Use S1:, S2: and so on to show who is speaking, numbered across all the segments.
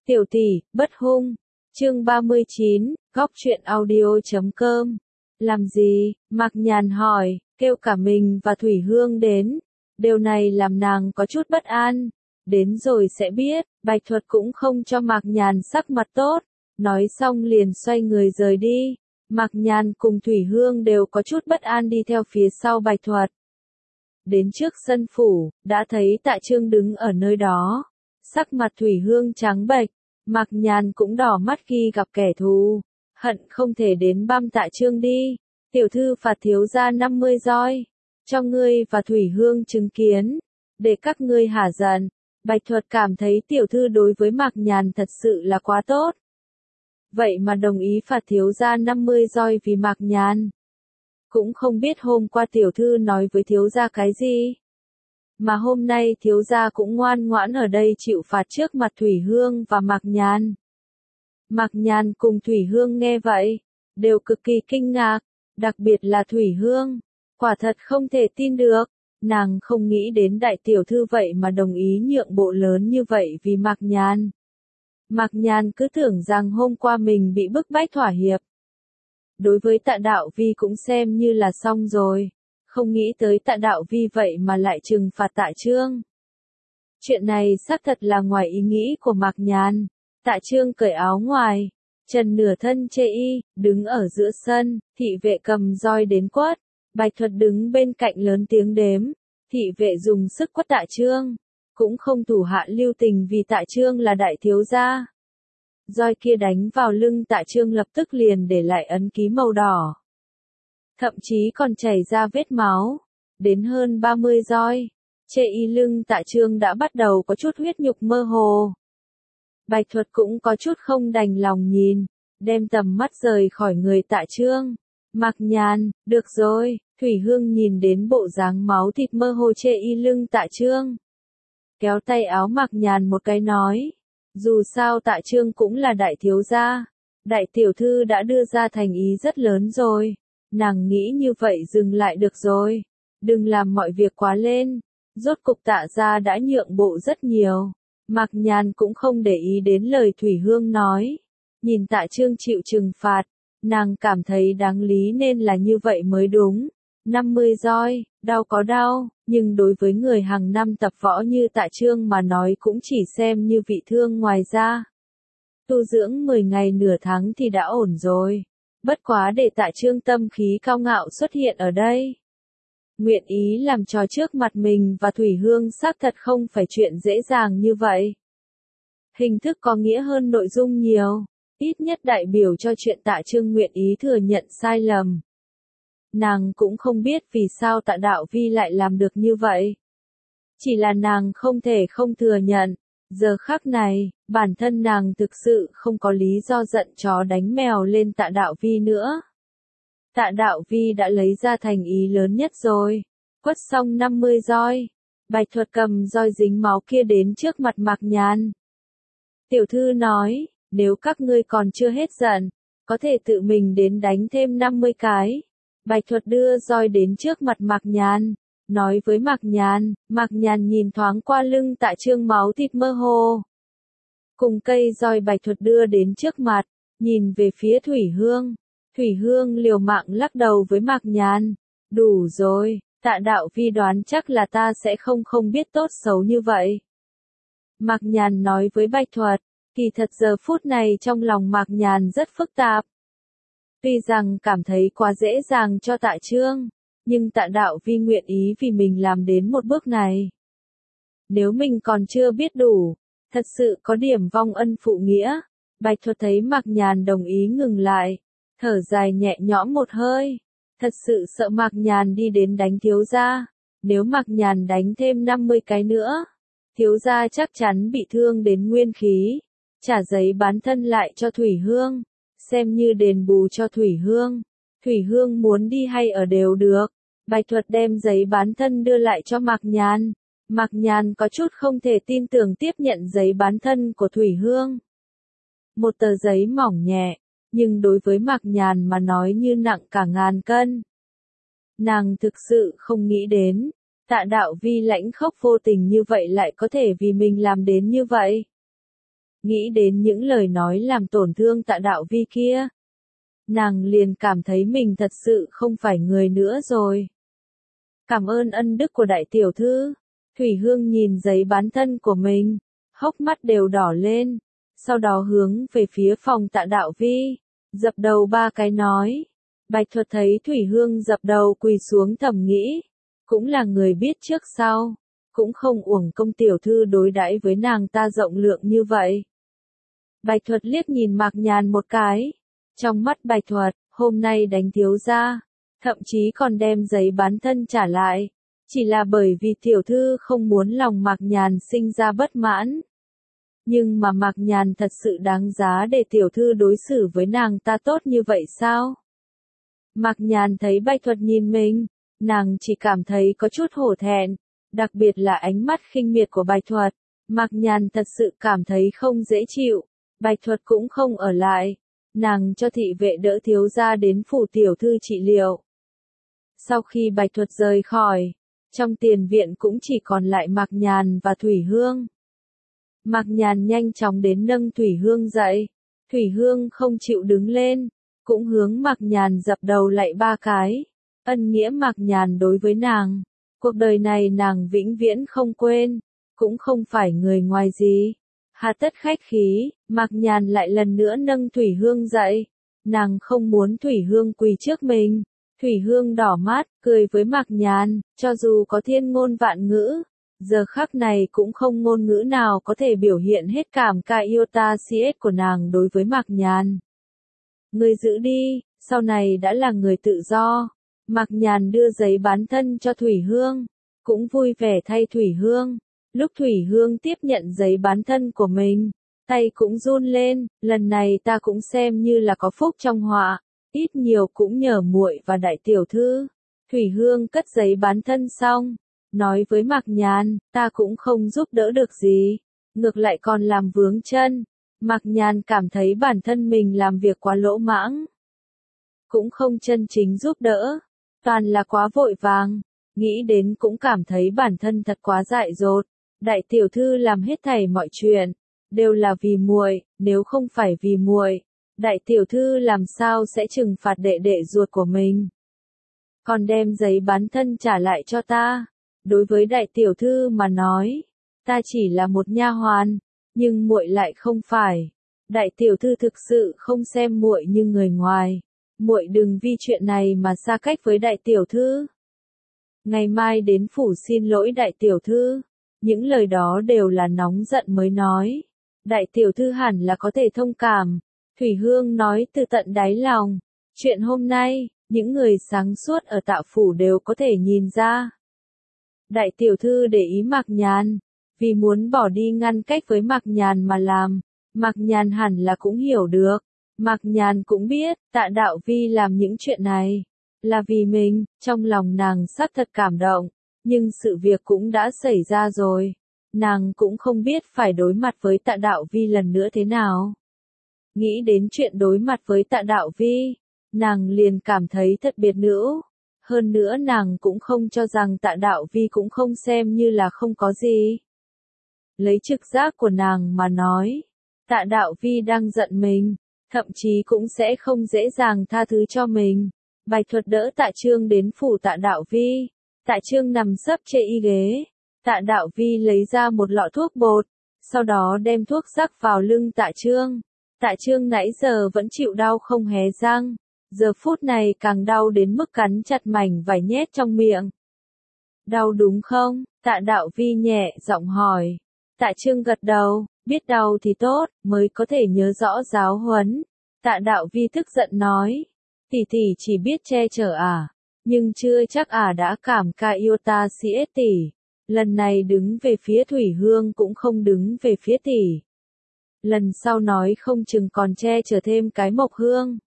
S1: Tiểu tỷ, bất hung. Chương 39, góc truyện audio.com. Làm gì? Mạc Nhàn hỏi, kêu cả mình và Thủy Hương đến. Điều này làm nàng có chút bất an. Đến rồi sẽ biết, Bạch Thuật cũng không cho Mạc Nhàn sắc mặt tốt. Nói xong liền xoay người rời đi. Mạc Nhàn cùng Thủy Hương đều có chút bất an đi theo phía sau Bạch Thuật. Đến trước sân phủ, đã thấy Tạ Trương đứng ở nơi đó. Sắc mặt Thủy Hương trắng bệch, Mạc Nhàn cũng đỏ mắt khi gặp kẻ thù, hận không thể đến băm Tạ Trương đi. Tiểu thư phạt thiếu gia 50 roi, cho ngươi và Thủy Hương chứng kiến, để các ngươi hả giận. Bạch Thuật cảm thấy tiểu thư đối với Mạc Nhàn thật sự là quá tốt. Vậy mà đồng ý phạt thiếu gia 50 roi vì Mạc Nhàn. Cũng không biết hôm qua tiểu thư nói với thiếu gia cái gì. Mà hôm nay thiếu gia cũng ngoan ngoãn ở đây chịu phạt trước mặt Thủy Hương và Mạc Nhàn. Mạc Nhàn cùng Thủy Hương nghe vậy, đều cực kỳ kinh ngạc, đặc biệt là Thủy Hương. Quả thật không thể tin được, nàng không nghĩ đến đại tiểu thư vậy mà đồng ý nhượng bộ lớn như vậy vì Mạc Nhàn. Mạc Nhàn cứ tưởng rằng hôm qua mình bị bức bách thỏa hiệp. Đối với Tạ Đạo Vi cũng xem như là xong rồi. Không nghĩ tới Tạ Đạo Vi vậy mà lại trừng phạt Tạ Trương. Chuyện này xác thật là ngoài ý nghĩ của Mạc Nhàn. Tạ Trương cởi áo ngoài, trần nửa thân chê y, đứng ở giữa sân, thị vệ cầm roi đến quất. Bạch Thuật đứng bên cạnh lớn tiếng đếm, thị vệ dùng sức quất Tạ Trương, cũng không thủ hạ lưu tình vì Tạ Trương là đại thiếu gia. Roi kia đánh vào lưng Tạ Trương lập tức liền để lại ấn ký màu đỏ. Thậm chí còn chảy ra vết máu, đến hơn 30 roi, chê y lưng Tạ Trương đã bắt đầu có chút huyết nhục mơ hồ. Bạch Thuật cũng có chút không đành lòng nhìn, đem tầm mắt rời khỏi người Tạ Trương. Mạc Nhàn, được rồi, Thủy Hương nhìn đến bộ dáng máu thịt mơ hồ chê y lưng Tạ Trương. Kéo tay áo Mạc Nhàn một cái nói, dù sao Tạ Trương cũng là đại thiếu gia, đại tiểu thư đã đưa ra thành ý rất lớn rồi. Nàng nghĩ như vậy dừng lại được rồi, đừng làm mọi việc quá lên, rốt cục Tạ gia đã nhượng bộ rất nhiều. Mạc Nhàn cũng không để ý đến lời Thủy Hương nói, nhìn Tạ Trương chịu trừng phạt, nàng cảm thấy đáng lý nên là như vậy mới đúng. 50 roi, đau có đau, nhưng đối với người hàng năm tập võ như Tạ Trương mà nói cũng chỉ xem như vị thương ngoài ra. Tu dưỡng 10 ngày nửa tháng thì đã ổn rồi. Bất quá để Tạ Trương tâm khí cao ngạo xuất hiện ở đây. Nguyện ý làm trò trước mặt mình và Thủy Hương xác thật không phải chuyện dễ dàng như vậy. Hình thức có nghĩa hơn nội dung nhiều, ít nhất đại biểu cho chuyện Tạ Trương nguyện ý thừa nhận sai lầm. Nàng cũng không biết vì sao Tạ Đạo Vi lại làm được như vậy. Chỉ là nàng không thể không thừa nhận, giờ khắc này, bản thân nàng thực sự không có lý do giận chó đánh mèo lên Tạ Đạo Vi nữa. Tạ Đạo Vi đã lấy ra thành ý lớn nhất rồi, quất xong 50 roi. Bạch Thuật cầm roi dính máu kia đến trước mặt Mạc Nhàn. Tiểu thư nói, nếu các ngươi còn chưa hết giận, có thể tự mình đến đánh thêm 50 cái. Bạch Thuật đưa roi đến trước mặt Mạc Nhàn, nói với Mạc Nhàn nhìn thoáng qua lưng Tạ Trương máu thịt mơ hồ. Cùng cây roi Bạch Thuật đưa đến trước mặt, nhìn về phía Thủy Hương. Thủy Hương liều mạng lắc đầu với Mạc Nhàn, đủ rồi, Tạ Đạo Vi đoán chắc là ta sẽ không biết tốt xấu như vậy. Mạc Nhàn nói với Bạch Thuật, kỳ thật giờ phút này trong lòng Mạc Nhàn rất phức tạp. Tuy rằng cảm thấy quá dễ dàng cho Tạ Trương, nhưng Tạ Đạo Vi nguyện ý vì mình làm đến một bước này. Nếu mình còn chưa biết đủ, thật sự có điểm vong ân phụ nghĩa. Bạch Thuật thấy Mạc Nhàn đồng ý ngừng lại, thở dài nhẹ nhõm một hơi. Thật sự sợ Mạc Nhàn đi đến đánh thiếu gia. Nếu Mạc Nhàn đánh thêm 50 cái nữa, thiếu gia chắc chắn bị thương đến nguyên khí. Trả giấy bán thân lại cho Thủy Hương, xem như đền bù cho Thủy Hương. Thủy Hương muốn đi hay ở đều được. Bạch Thuật đem giấy bán thân đưa lại cho Mạc Nhàn. Mạc Nhàn có chút không thể tin tưởng tiếp nhận giấy bán thân của Thủy Hương. Một tờ giấy mỏng nhẹ, nhưng đối với Mạc Nhàn mà nói như nặng cả ngàn cân. Nàng thực sự không nghĩ đến, Tạ Đạo Vi lãnh khốc vô tình như vậy lại có thể vì mình làm đến như vậy. nghĩ đến những lời nói làm tổn thương Tạ Đạo Vi kia. Nàng liền cảm thấy mình thật sự không phải người nữa rồi. Cảm ơn ân đức của đại tiểu thư. Thủy Hương nhìn giấy bán thân của mình, hốc mắt đều đỏ lên, sau đó hướng về phía phòng Tạ Đạo Vi, dập đầu 3 cái nói. Bạch Thuật thấy Thủy Hương dập đầu quỳ xuống thầm nghĩ, cũng là người biết trước sau, cũng không uổng công tiểu thư đối đãi với nàng ta rộng lượng như vậy. Bạch Thuật liếc nhìn Mạc Nhàn một cái, trong mắt Bạch Thuật, hôm nay đánh thiếu gia, thậm chí còn đem giấy bán thân trả lại, chỉ là bởi vì tiểu thư không muốn lòng Mạc Nhàn sinh ra bất mãn. Nhưng mà Mạc Nhàn thật sự đáng giá để tiểu thư đối xử với nàng ta tốt như vậy sao? Mạc Nhàn thấy Bạch Thuật nhìn mình, nàng chỉ cảm thấy có chút hổ thẹn, đặc biệt là ánh mắt khinh miệt của Bạch Thuật. Mạc Nhàn thật sự cảm thấy không dễ chịu, Bạch Thuật cũng không ở lại, nàng cho thị vệ đỡ thiếu gia đến phủ tiểu thư trị liệu. Sau khi Bạch Thuật rời khỏi, trong tiền viện cũng chỉ còn lại Mạc Nhàn và Thủy Hương. Mạc Nhàn nhanh chóng đến nâng Thủy Hương dậy, Thủy Hương không chịu đứng lên, cũng hướng Mạc Nhàn dập đầu lạy 3 cái, ân nghĩa Mạc Nhàn đối với nàng, cuộc đời này nàng vĩnh viễn không quên, cũng không phải người ngoài gì. Hà tất khách khí, Mạc Nhàn lại lần nữa nâng Thủy Hương dậy, nàng không muốn Thủy Hương quỳ trước mình. Thủy Hương đỏ mắt, cười với Mạc Nhàn, cho dù có thiên ngôn vạn ngữ, giờ khắc này cũng không ngôn ngữ nào có thể biểu hiện hết cảm ca yêu ta siết của nàng đối với Mạc Nhàn. Người giữ đi, sau này đã là người tự do. Mạc Nhàn đưa giấy bán thân cho Thủy Hương, cũng vui vẻ thay Thủy Hương. Lúc Thủy Hương tiếp nhận giấy bán thân của mình, tay cũng run lên, lần này ta cũng xem như là có phúc trong họa, ít nhiều cũng nhờ muội và đại tiểu thư. Thủy Hương cất giấy bán thân xong, nói với Mạc Nhàn, ta cũng không giúp đỡ được gì, ngược lại còn làm vướng chân. Mạc Nhàn cảm thấy bản thân mình làm việc quá lỗ mãng, cũng không chân chính giúp đỡ, toàn là quá vội vàng, nghĩ đến cũng cảm thấy bản thân thật quá dại dột. Đại tiểu thư làm hết thảy mọi chuyện, đều là vì muội, nếu không phải vì muội, đại tiểu thư làm sao sẽ trừng phạt đệ đệ ruột của mình. Còn đem giấy bán thân trả lại cho ta. Đối với đại tiểu thư mà nói, ta chỉ là một nha hoàn, nhưng muội lại không phải. Đại tiểu thư thực sự không xem muội như người ngoài, muội đừng vì chuyện này mà xa cách với đại tiểu thư. Ngày mai đến phủ xin lỗi đại tiểu thư. Những lời đó đều là nóng giận mới nói. Đại tiểu thư hẳn là có thể thông cảm. Thủy Hương nói từ tận đáy lòng. Chuyện hôm nay, những người sáng suốt ở Tạ phủ đều có thể nhìn ra. Đại tiểu thư để ý Mạc Nhàn, vì muốn bỏ đi ngăn cách với Mạc Nhàn mà làm. Mạc Nhàn hẳn là cũng hiểu được. Mạc Nhàn cũng biết, Tạ Đạo Vi làm những chuyện này là vì mình, trong lòng nàng xác thật cảm động. Nhưng sự việc cũng đã xảy ra rồi, nàng cũng không biết phải đối mặt với Tạ Đạo Vi lần nữa thế nào. Nghĩ đến chuyện đối mặt với Tạ Đạo Vi, nàng liền cảm thấy thật biệt nữ. Hơn nữa nàng cũng không cho rằng Tạ Đạo Vi cũng không xem như là không có gì. Lấy trực giác của nàng mà nói, Tạ Đạo Vi đang giận mình, thậm chí cũng sẽ không dễ dàng tha thứ cho mình. Bạch Thuật đỡ Tạ Trương đến phủ Tạ Đạo Vi. Tạ Trương nằm sấp trên y ghế, Tạ Đạo Vi lấy ra một lọ thuốc bột, sau đó đem thuốc rắc vào lưng Tạ Trương. Tạ Trương nãy giờ vẫn chịu đau không hé răng, giờ phút này càng đau đến mức cắn chặt mảnh vải nhét trong miệng. Đau đúng không? Tạ Đạo Vi nhẹ giọng hỏi. Tạ Trương gật đầu, biết đau thì tốt, mới có thể nhớ rõ giáo huấn. Tạ Đạo Vi tức giận nói, tỷ tỷ chỉ biết che chở à? Nhưng chưa chắc đã cảm ca yêu ta siết tỷ. Lần này đứng về phía Thủy Hương cũng không đứng về phía tỷ. Lần sau nói không chừng còn che chở thêm cái Mộc Hương.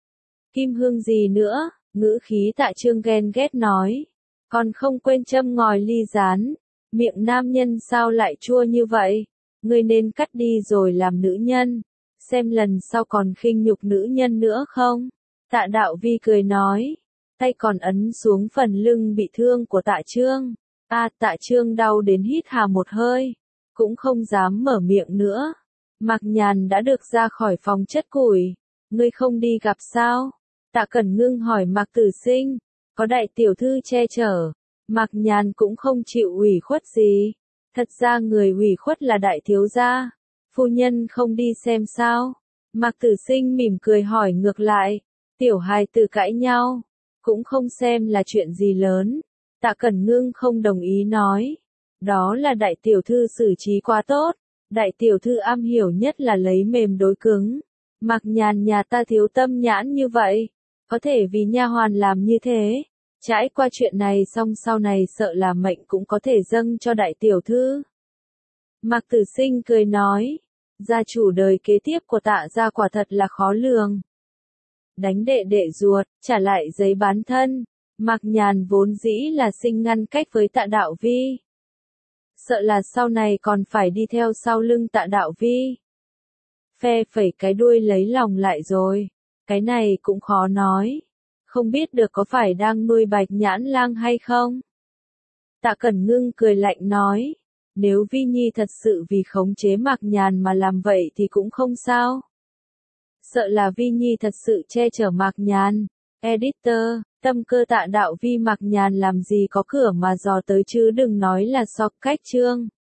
S1: Kim Hương gì nữa, ngữ khí Tạ Trương ghen ghét nói. Còn không quên châm ngòi ly rán. Miệng nam nhân sao lại chua như vậy? Ngươi nên cắt đi rồi làm nữ nhân. Xem lần sau còn khinh nhục nữ nhân nữa không? Tạ Đạo Vi cười nói. Tay còn ấn xuống phần lưng bị thương của Tạ Trương. Tạ Trương đau đến hít hà một hơi, cũng không dám mở miệng nữa. Mạc Nhàn đã được ra khỏi phòng chất củi. Ngươi không đi gặp sao? Tạ Cẩn Ngưng hỏi Mạc Tử Sinh. Có đại tiểu thư che chở. Mạc Nhàn cũng không chịu ủy khuất gì. Thật ra người ủy khuất là đại thiếu gia. Phu nhân không đi xem sao? Mạc Tử Sinh mỉm cười hỏi ngược lại. Tiểu hài tử cãi nhau. Cũng không xem là chuyện gì lớn. Tạ Cẩn Ngưng không đồng ý nói. Đó là đại tiểu thư xử trí quá tốt. Đại tiểu thư am hiểu nhất là lấy mềm đối cứng. Mạc Nhàn nhà ta thiếu tâm nhãn như vậy. Có thể vì nha hoàn làm như thế. Trải qua chuyện này xong sau này sợ là mệnh cũng có thể dâng cho đại tiểu thư. Mạc Tử Sinh cười nói. Gia chủ đời kế tiếp của Tạ gia quả thật là khó lường. Đánh đệ đệ ruột, trả lại giấy bán thân. Mạc Nhàn vốn dĩ là sinh ngăn cách với Tạ Đạo Vi. Sợ là sau này còn phải đi theo sau lưng Tạ Đạo Vi. Phe phẩy cái đuôi lấy lòng lại rồi. Cái này cũng khó nói. Không biết được có phải đang nuôi Bạch Nhãn Lang hay không? Tạ Cẩn Ngưng cười lạnh nói. Nếu Vi Nhi thật sự vì khống chế Mạc Nhàn mà làm vậy thì cũng không sao. Sợ là Vi Nhi thật sự che chở Mạc Nhàn. Editor, tâm cơ Tạ Đạo Vi Mạc Nhàn làm gì có cửa mà dò tới chứ đừng nói là so cách chương.